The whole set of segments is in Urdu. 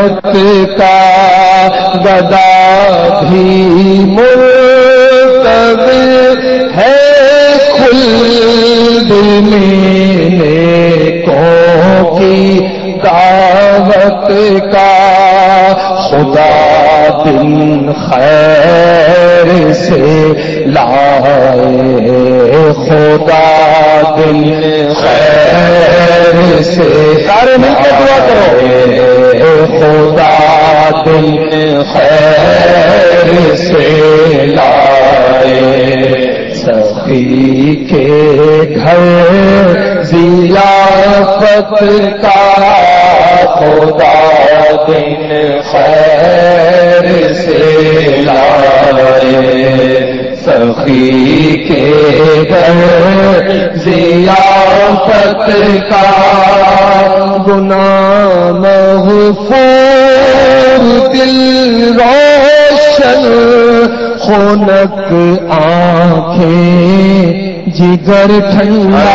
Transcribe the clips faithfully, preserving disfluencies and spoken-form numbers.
کا گدا بھی منتظر ہے خلد میں نیکوں کی دعوت کا خدا دن خیر سے لائے خدا دن خیر سے سارے مل کے دعا کرو خدا دن خیر سے لائے سخی کے گھر ضیافت کا خدا دن خیر سے لائے سخی کے گھر ضیافت کا گناہ مغفور دل روشن خنک آنکھیں جگر ٹھنڈا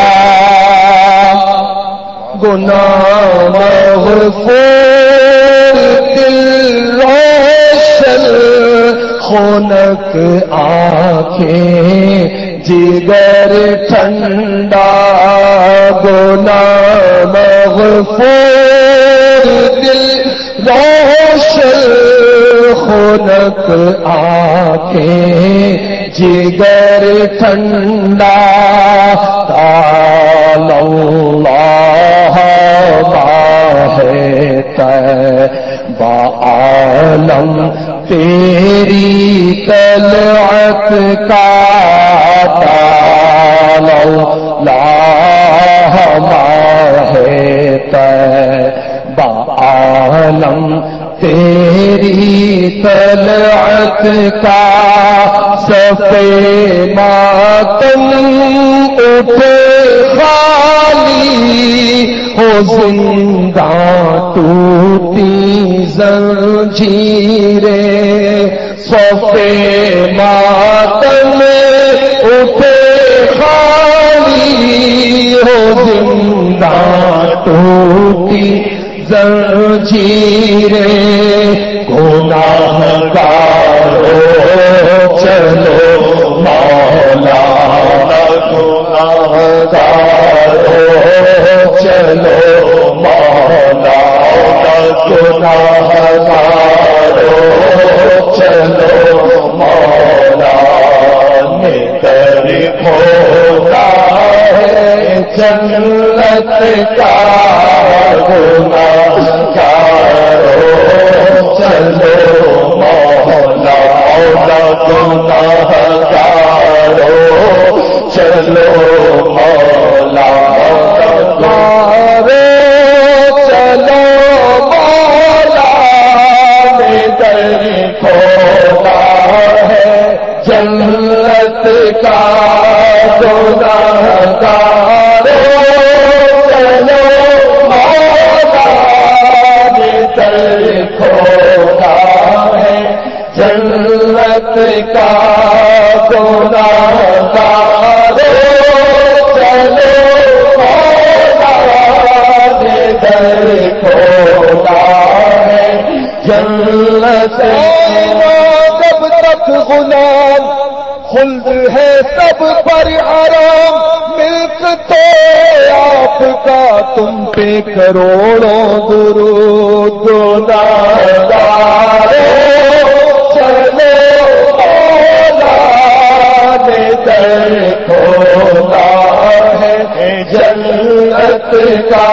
گناہ مغفور دل روشن خنک آنکھیں جگر ٹھنڈا گناہ مغفور دل روشن خنک آنکھیں جگر ٹھنڈا تعالی اللہ باہ طیبہ عالم تیری طلعت کا تعالی اللہ باہ طیبہ عالم تیری طلعت کا صفے ماتم اٹھے خالی ہو زنداں ٹوٹی زنجیریں صفے ماتم اٹھے خالی ہو زنداں ٹوٹی زنجیریں گناہگارو چلو مولا گناہگارو چلو مولا گناہگارو چلو مولا نکل کھولا ہے جنت کا گناہگارو چلو مولا گناہگارو چلو مولا گناہگارو چلو مولا نکل کھولا ہے جنت کا گناہگارو چلو مولا نکل کھولا ہے جنت کا گناہگارو چلو مولا نکل کھولا ہے جنت جب تک غلام خلد ہے سب پر آرام ملک تو آپ کا تم پہ کروڑوں درود گناہگارو چلو مولا نے در کھولا ہے جنت کا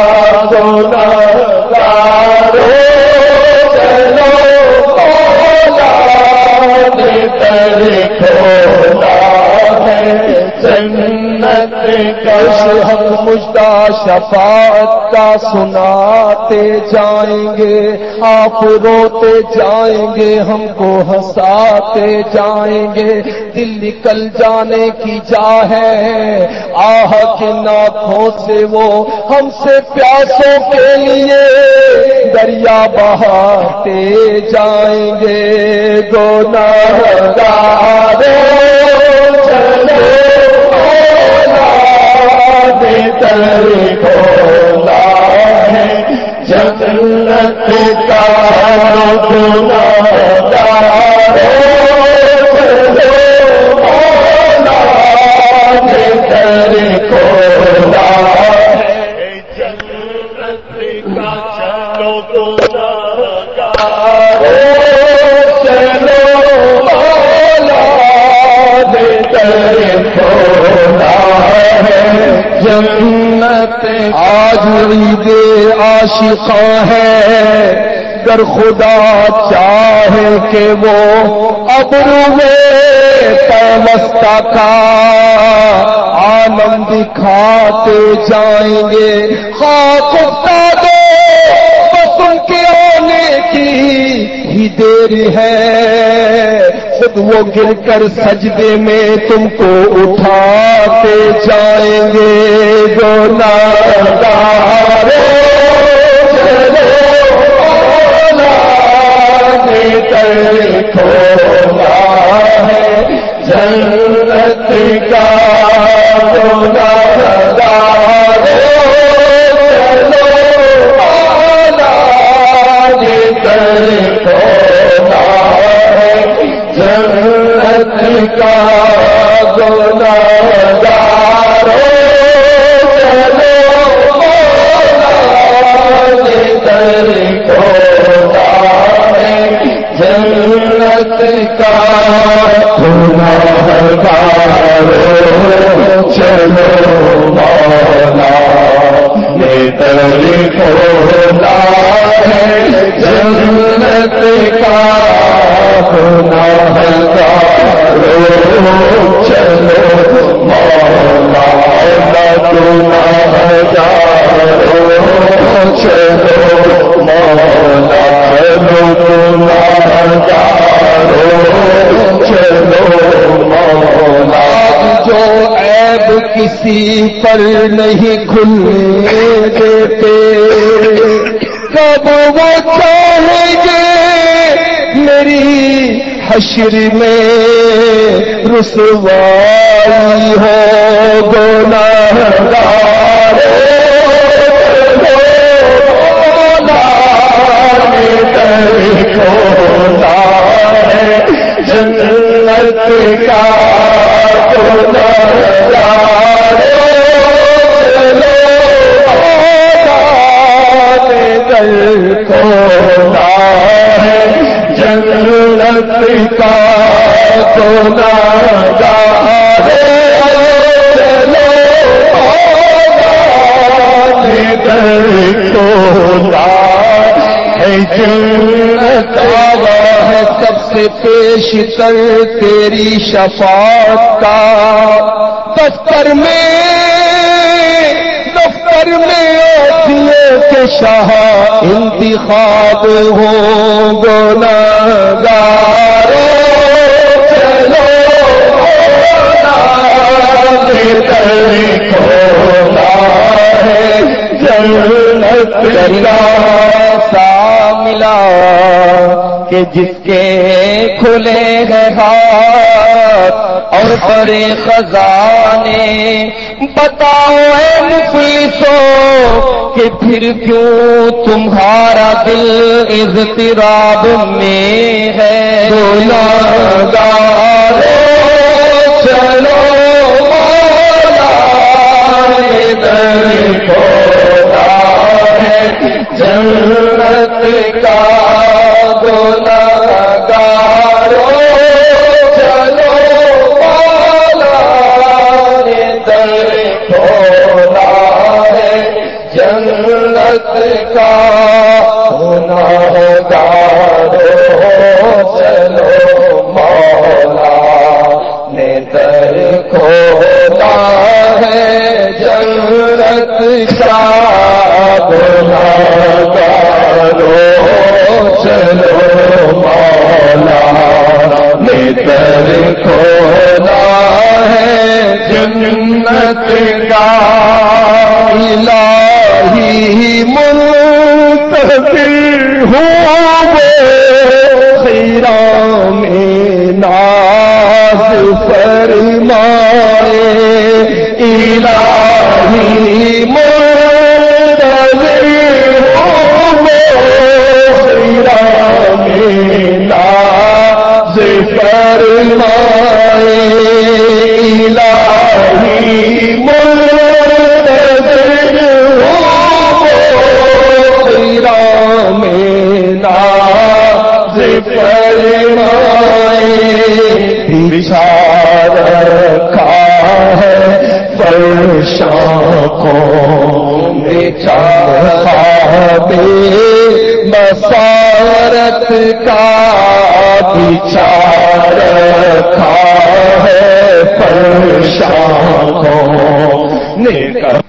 گناہگارو چلو مولا نے در کھولا ہے جنت کا ہم مجدہ شفاعت کا سناتے جائیں گے آپ روتے جائیں گے ہم کو ہنساتے جائیں گے دل نکل جانے کی جا ہے آہ کے ناکھوں سے وہ ہم سے پیاسوں کے لیے دریا بہاتے جائیں گے گناہگارو چلو مولا نے در کھولا ہے جنت جنت کا گناہگار چلو مولا نے در کھولا ہے جنت کا چلو گناہگار چلو مولا نے در کھولا ہے جنت آج عید عاشقاں ہے گر خدا چاہے کہ وہ ابرو میں پیوستہ کا عالم دکھاتے جائیں گے خاک افتادے بس ان کے آنے کی ہی دیر ہے خود وہ گر کر سجدے میں تم کو اٹھاتے جائیں گے گناہگار کھولا ہے جنت کا گناہگار چلو مولا نے در کھولا ہے جنت کا گناہگار چلو مولا نے در کھولا ہے جنت کا گناہگار چلو مولا نے در کھولا ہے جنت کا گناہگار چلو مولا گناہگار چلو مولا گناہگار چلو مولا جو عیب کسی پر نہیں کھلنے دیتے کب وہ چاہیں گے میری حشر میں رسوائی ہو گناہگار کھولا ہے جنت کا گناہگار چلو مولا نے در کھولا ہے جنت کا گناہگار چلو مولا نے در کھولا جنت ہے سب سے پیش کر تیری شفاعت کا دفتر میں دفتر میں اوتھیے کے شاہ انتخاب ہو گناہگار چلو مولا نے در کھولا ہے جنت کا ملا کہ جس کے کھلے ہیں ہاتھ اور بڑے خزانے بتاؤ اے مفلسوں کہ پھر کیوں تمہارا دل اضطراب میں ہے گناہگار چلو مولا نے در کھولا ہے جنت کا گناہگار چلو مولا نے در کھولا ہے جنت کا گناہگار چلو مولا نے در کھولا ہے جنت کا گناہگار چلو مولا نے در کھولا ہے جنت کا الہی منتظر ہوں خیروں میں ناز فرمائے الہی منتظر ہوں بچھا رکھا ہے فرشاں کو بچھا خواب بصارت کا بچھا رکھا ہے فرشاں کو